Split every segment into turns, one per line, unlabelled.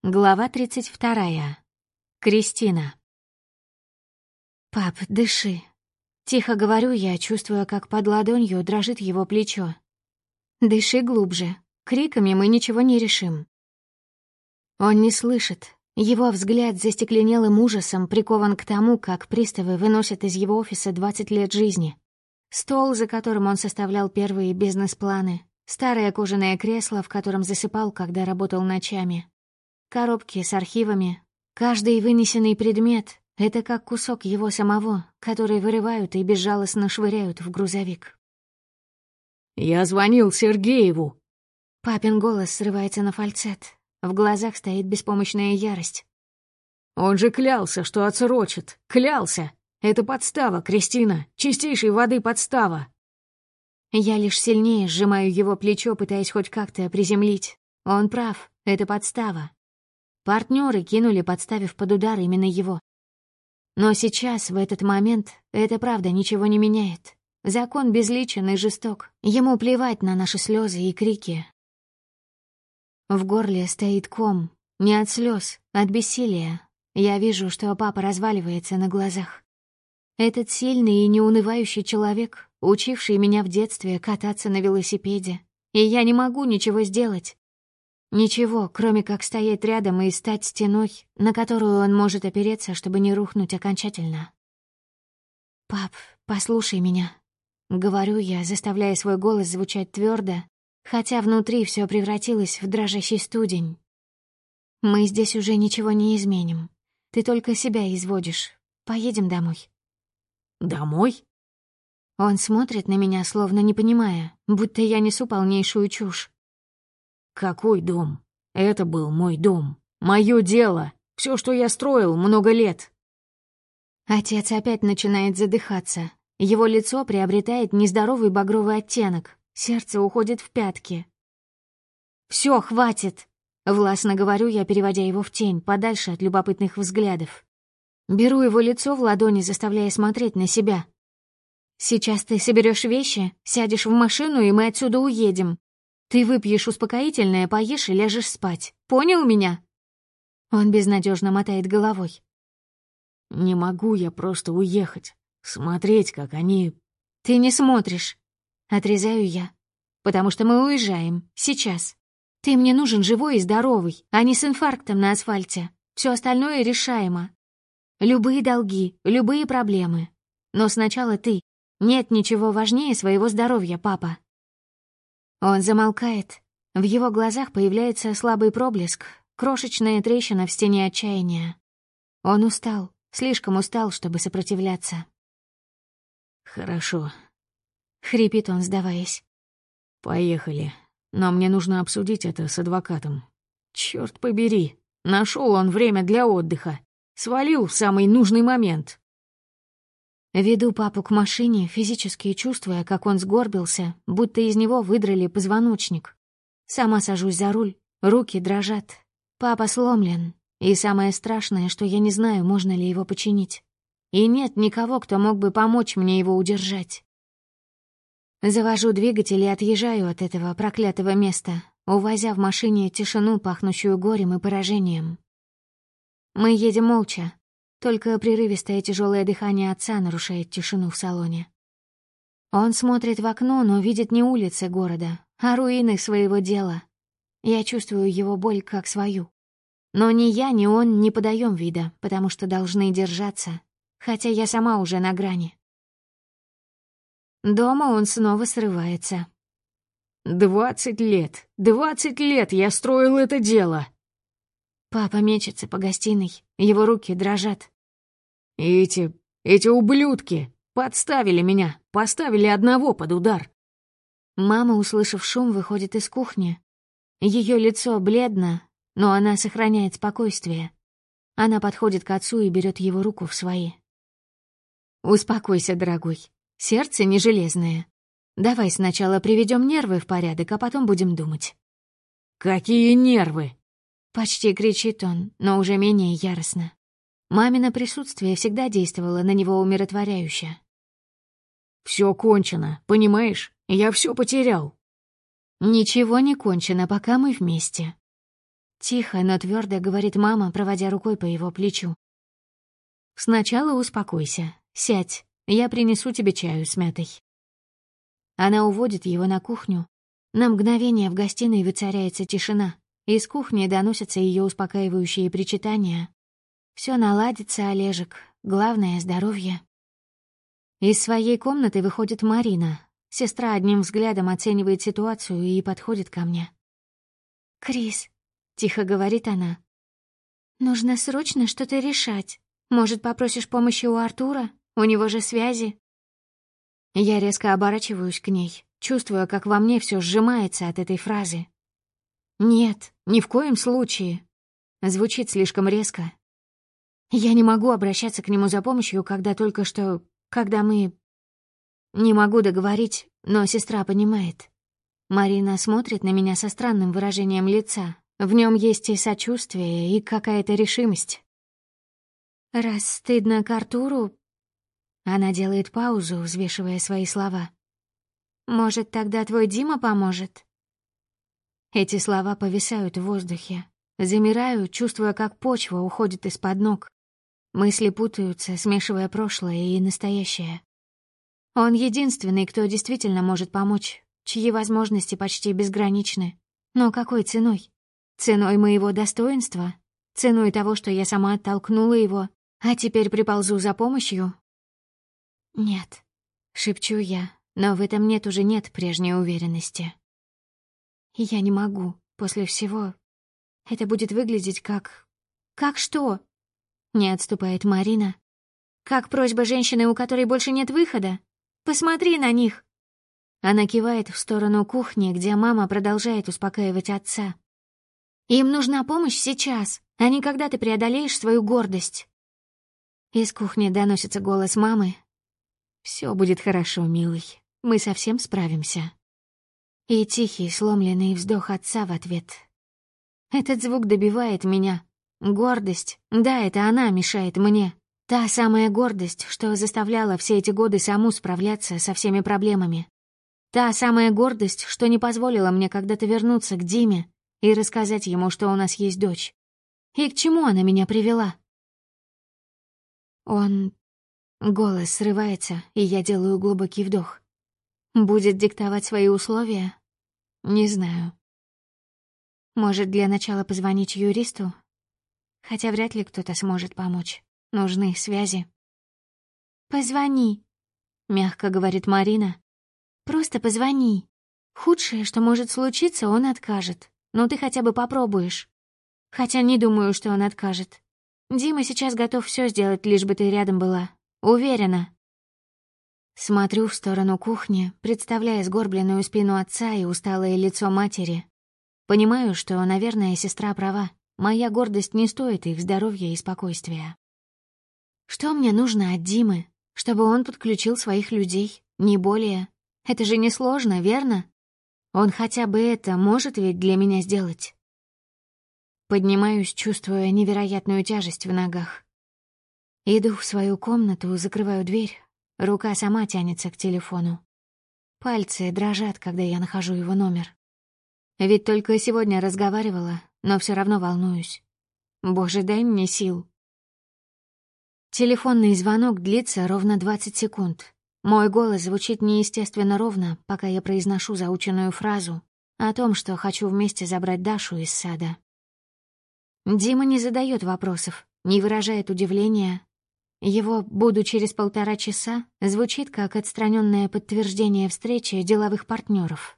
Глава 32. Кристина. «Пап, дыши». Тихо говорю я, чувствуя, как под ладонью дрожит его плечо. «Дыши глубже. Криками мы ничего не решим». Он не слышит. Его взгляд застекленелым ужасом прикован к тому, как приставы выносят из его офиса 20 лет жизни. Стол, за которым он составлял первые бизнес-планы. Старое кожаное кресло, в котором засыпал, когда работал ночами. Коробки с архивами. Каждый вынесенный предмет — это как кусок его самого, который вырывают и безжалостно швыряют в грузовик.
«Я звонил Сергееву».
Папин голос срывается на фальцет. В глазах стоит беспомощная ярость.
«Он же клялся, что отсрочит. Клялся. Это подстава, Кристина. Чистейшей воды подстава».
Я лишь сильнее сжимаю его плечо, пытаясь хоть как-то приземлить. Он прав, это подстава. Партнеры кинули, подставив под удар именно его. Но сейчас, в этот момент, это правда ничего не меняет. Закон безличен и жесток. Ему плевать на наши слезы и крики. В горле стоит ком. Не от слез, от бессилия. Я вижу, что папа разваливается на глазах. Этот сильный и неунывающий человек, учивший меня в детстве кататься на велосипеде. И я не могу ничего сделать. Ничего, кроме как стоять рядом и стать стеной, на которую он может опереться, чтобы не рухнуть окончательно. «Пап, послушай меня», — говорю я, заставляя свой голос звучать твердо, хотя внутри все превратилось в дрожащий студень. «Мы здесь уже ничего не изменим. Ты только себя изводишь. Поедем домой».
«Домой?»
Он смотрит на меня, словно не понимая, будто я несу полнейшую чушь.
«Какой дом? Это был мой дом. Мое дело. Все, что я строил много лет».
Отец опять начинает задыхаться. Его лицо приобретает нездоровый багровый оттенок. Сердце уходит в пятки. «Всё, хватит!» — властно говорю я, переводя его в тень, подальше от любопытных взглядов. Беру его лицо в ладони, заставляя смотреть на себя. «Сейчас ты соберешь вещи, сядешь в машину, и мы отсюда уедем. Ты выпьешь успокоительное, поешь и ляжешь спать. Понял меня?» Он безнадежно мотает головой.
«Не могу я просто уехать. Смотреть, как они...»
«Ты не смотришь», — отрезаю я. «Потому что мы уезжаем. Сейчас. Ты мне нужен живой и здоровый, а не с инфарктом на асфальте. Все остальное решаемо. Любые долги, любые проблемы. Но сначала ты. Нет ничего важнее своего здоровья, папа». Он замолкает. В его глазах появляется слабый проблеск, крошечная трещина в стене отчаяния. Он устал, слишком устал, чтобы сопротивляться.
«Хорошо»,
— хрипит он, сдаваясь.
«Поехали. Но мне нужно обсудить это с адвокатом. Чёрт побери, нашел он время для отдыха. Свалил в самый нужный момент».
Веду папу к машине, физически чувствуя, как он сгорбился, будто из него выдрали позвоночник. Сама сажусь за руль, руки дрожат. Папа сломлен, и самое страшное, что я не знаю, можно ли его починить. И нет никого, кто мог бы помочь мне его удержать. Завожу двигатель и отъезжаю от этого проклятого места, увозя в машине тишину, пахнущую горем и поражением. Мы едем молча. Только прерывистое тяжелое дыхание отца нарушает тишину в салоне. Он смотрит в окно, но видит не улицы города, а руины своего дела. Я чувствую его боль как свою. Но ни я, ни он не подаем вида, потому что должны держаться, хотя я сама уже на грани. Дома он снова срывается.
20 лет я строил это дело!»
Папа мечется по гостиной, его руки дрожат.
Эти ублюдки подставили меня, поставили одного под удар.
Мама, услышав шум, выходит из кухни. Ее лицо бледно, но она сохраняет спокойствие. Она подходит к отцу и берет его руку в свои. «Успокойся, дорогой. Сердце не железное. Давай сначала приведем нервы в порядок, а потом будем думать».
«Какие нервы?»
— почти кричит он, но уже менее яростно. Мамино присутствие всегда действовало на него умиротворяюще.
«Всё кончено, понимаешь? Я всё потерял».
«Ничего не кончено, пока мы вместе». Тихо, но твердо говорит мама, проводя рукой по его плечу.
«Сначала успокойся. Сядь, я принесу тебе чаю с мятой».
Она уводит его на кухню. На мгновение в гостиной воцаряется тишина. Из кухни доносятся ее успокаивающие причитания. Все наладится, Олежек. Главное — здоровье. Из своей комнаты выходит Марина. Сестра одним взглядом оценивает ситуацию и подходит ко мне. «Крис», — тихо говорит она, — «нужно срочно что-то решать. Может, попросишь помощи у Артура? У него же связи». Я резко оборачиваюсь к ней, чувствуя, как во мне все сжимается от этой фразы. «Нет, ни в коем случае». Звучит слишком резко. Я не могу обращаться к нему за помощью, когда мы... Не могу договорить, но сестра понимает. Марина смотрит на меня со странным выражением лица. В нем есть и сочувствие, и какая-то решимость. «Раз стыдно к Артуру...» Она делает паузу, взвешивая свои слова. «Может, тогда твой Дима поможет?» Эти слова повисают в воздухе. Замираю, чувствуя, как почва уходит из-под ног. Мысли путаются, смешивая прошлое и настоящее. Он единственный, кто действительно может помочь, чьи возможности почти безграничны. Но какой ценой? Ценой моего достоинства? Ценой того, что я сама оттолкнула его, а теперь приползу за помощью? «Нет», — шепчу я, но в этом нет прежней уверенности. «Я не могу, после всего. Это будет выглядеть как... Как что?» Не отступает Марина. «Как просьба женщины, у которой больше нет выхода? Посмотри на них!» Она кивает в сторону кухни, где мама продолжает успокаивать отца. «Им нужна помощь сейчас, а не когда ты преодолеешь свою гордость». Из кухни доносится голос мамы. «Все будет хорошо, милый. Мы совсем справимся». И тихий, сломленный вздох отца в ответ. Этот звук добивает меня. Гордость, да, это она мешает мне. Та самая гордость, что заставляла все эти годы саму справляться со всеми проблемами. Та самая гордость, что не позволила мне когда-то вернуться к Диме и рассказать ему, что у нас есть дочь. И к чему она меня привела? Голос срывается, и я делаю глубокий вдох. Будет диктовать свои условия? Не знаю. Может, для начала позвонить юристу? Хотя вряд ли кто-то сможет помочь. Нужны связи. «Позвони», — мягко говорит Марина. «Просто позвони. Худшее, что может случиться, он откажет. Но ты хотя бы попробуешь. Хотя не думаю, что он откажет. Дима сейчас готов все сделать, лишь бы ты рядом была. Уверена». Смотрю в сторону кухни, представляя сгорбленную спину отца и усталое лицо матери. Понимаю, что, наверное, сестра права. Моя гордость не стоит их здоровья и спокойствия. Что мне нужно от Димы? Чтобы он подключил своих людей, не более. Это же несложно, верно? Он хотя бы это может ведь для меня сделать. Поднимаюсь, чувствуя невероятную тяжесть в ногах. Иду в свою комнату, закрываю дверь. Рука сама тянется к телефону. Пальцы дрожат, когда я нахожу его номер. Ведь только сегодня разговаривала, но все равно волнуюсь. Боже, дай мне сил. Телефонный звонок длится ровно 20 секунд. Мой голос звучит неестественно ровно, пока я произношу заученную фразу о том, что хочу вместе забрать Дашу из сада. Дима не задает вопросов, не выражает удивления. Его «буду через 1,5 часа» звучит как отстраненное подтверждение встречи деловых партнеров.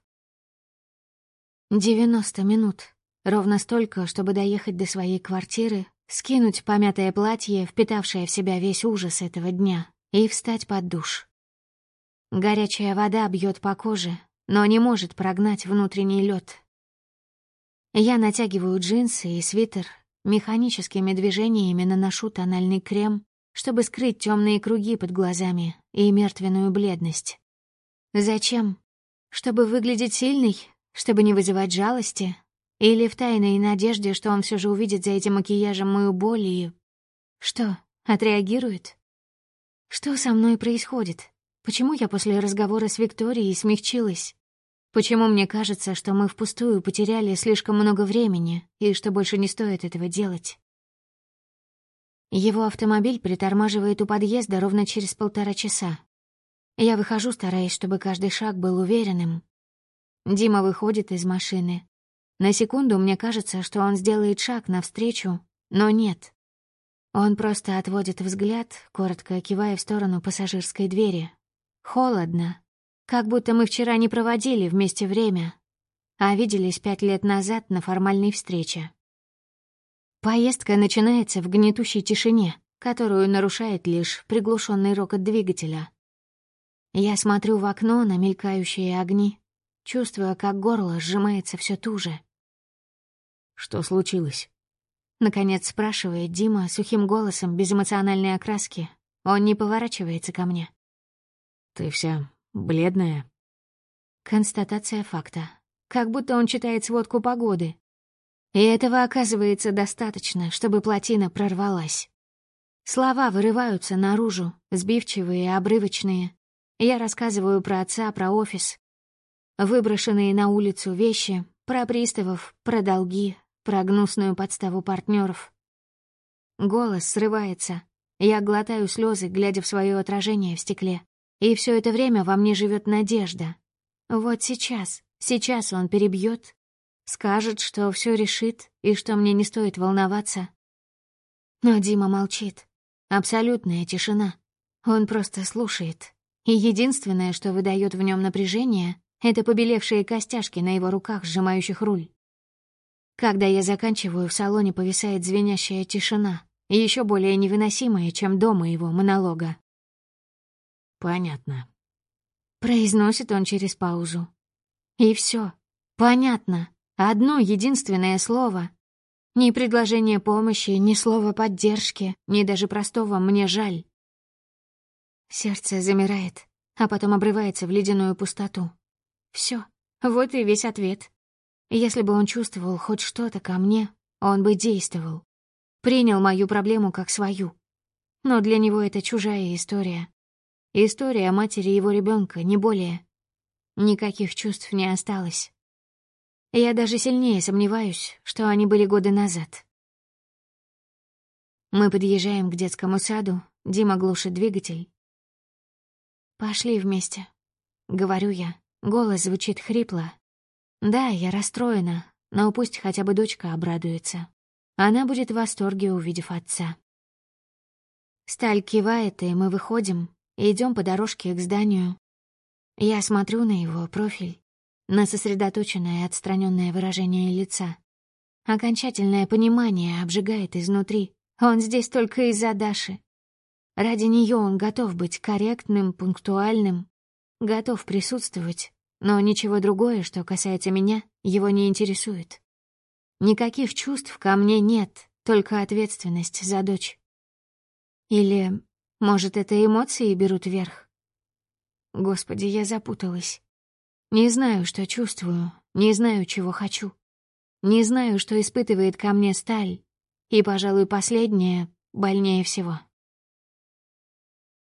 90 минут. Ровно столько, чтобы доехать до своей квартиры, скинуть помятое платье, впитавшее в себя весь ужас этого дня, и встать под душ. Горячая вода бьет по коже, но не может прогнать внутренний лед. Я натягиваю джинсы и свитер, механическими движениями наношу тональный крем, чтобы скрыть темные круги под глазами и мертвенную бледность. Зачем? Чтобы выглядеть сильной? Чтобы не вызывать жалости? Или в тайной надежде, что он все же увидит за этим макияжем мою боль и... Что, отреагирует? Что со мной происходит? Почему я после разговора с Викторией смягчилась? Почему мне кажется, что мы впустую потеряли слишком много времени и что больше не стоит этого делать? Его автомобиль притормаживает у подъезда ровно через 1,5 часа. Я выхожу, стараясь, чтобы каждый шаг был уверенным. Дима выходит из машины. На секунду мне кажется, что он сделает шаг навстречу, но нет. Он просто отводит взгляд, коротко кивая в сторону пассажирской двери. Холодно. Как будто мы вчера не проводили вместе время, а виделись 5 лет назад на формальной встрече. Поездка начинается в гнетущей тишине, которую нарушает лишь приглушенный рокот двигателя. Я смотрю в окно на мелькающие огни, чувствуя, как горло сжимается все туже.
«Что случилось?»
Наконец спрашивает Дима сухим голосом, без эмоциональной окраски. Он не поворачивается ко мне.
«Ты вся бледная».
Констатация факта. Как будто он читает сводку погоды. И этого оказывается достаточно, чтобы плотина прорвалась. Слова вырываются наружу, сбивчивые, обрывочные. Я рассказываю про отца, про офис. Выброшенные на улицу вещи, про приставов, про долги, про гнусную подставу партнеров. Голос срывается. Я глотаю слезы, глядя в свое отражение в стекле. И все это время во мне живет надежда. Вот сейчас он перебьет, скажет, что все решит и что мне не стоит волноваться. Но Дима молчит. Абсолютная тишина. Он просто слушает. И единственное, что выдает в нем напряжение, это побелевшие костяшки на его руках, сжимающих руль. Когда я заканчиваю, в салоне повисает звенящая тишина, еще более невыносимая, чем до моего монолога.
«Понятно»,
— произносит он через паузу. И все. Понятно. Одно единственное слово. Ни предложение помощи, ни слова поддержки, ни даже простого «мне жаль». Сердце замирает, а потом обрывается в ледяную пустоту. Все. Вот и весь ответ. Если бы он чувствовал хоть что-то ко мне, он бы действовал. Принял мою проблему как свою. Но для него это чужая история. История матери его ребенка, не более. Никаких чувств не осталось. Я даже сильнее сомневаюсь, что они были годы назад. Мы подъезжаем к детскому саду, Дима глушит двигатель. «Пошли вместе», — говорю я. Голос звучит хрипло. Да, я расстроена, но пусть хотя бы дочка обрадуется. Она будет в восторге, увидев отца. Сталь кивает, и мы выходим, и идем по дорожке к зданию. Я смотрю на его профиль, на сосредоточенное и отстраненное выражение лица. Окончательное понимание обжигает изнутри. Он здесь только из-за Даши. Ради нее он готов быть корректным, пунктуальным, готов присутствовать, но ничего другое, что касается меня, его не интересует. Никаких чувств ко мне нет, только ответственность за дочь. Или, может, это эмоции берут верх? Господи, я запуталась. Не знаю, что чувствую, не знаю, чего хочу. Не знаю, что испытывает ко мне сталь. И, пожалуй, последнее больнее всего.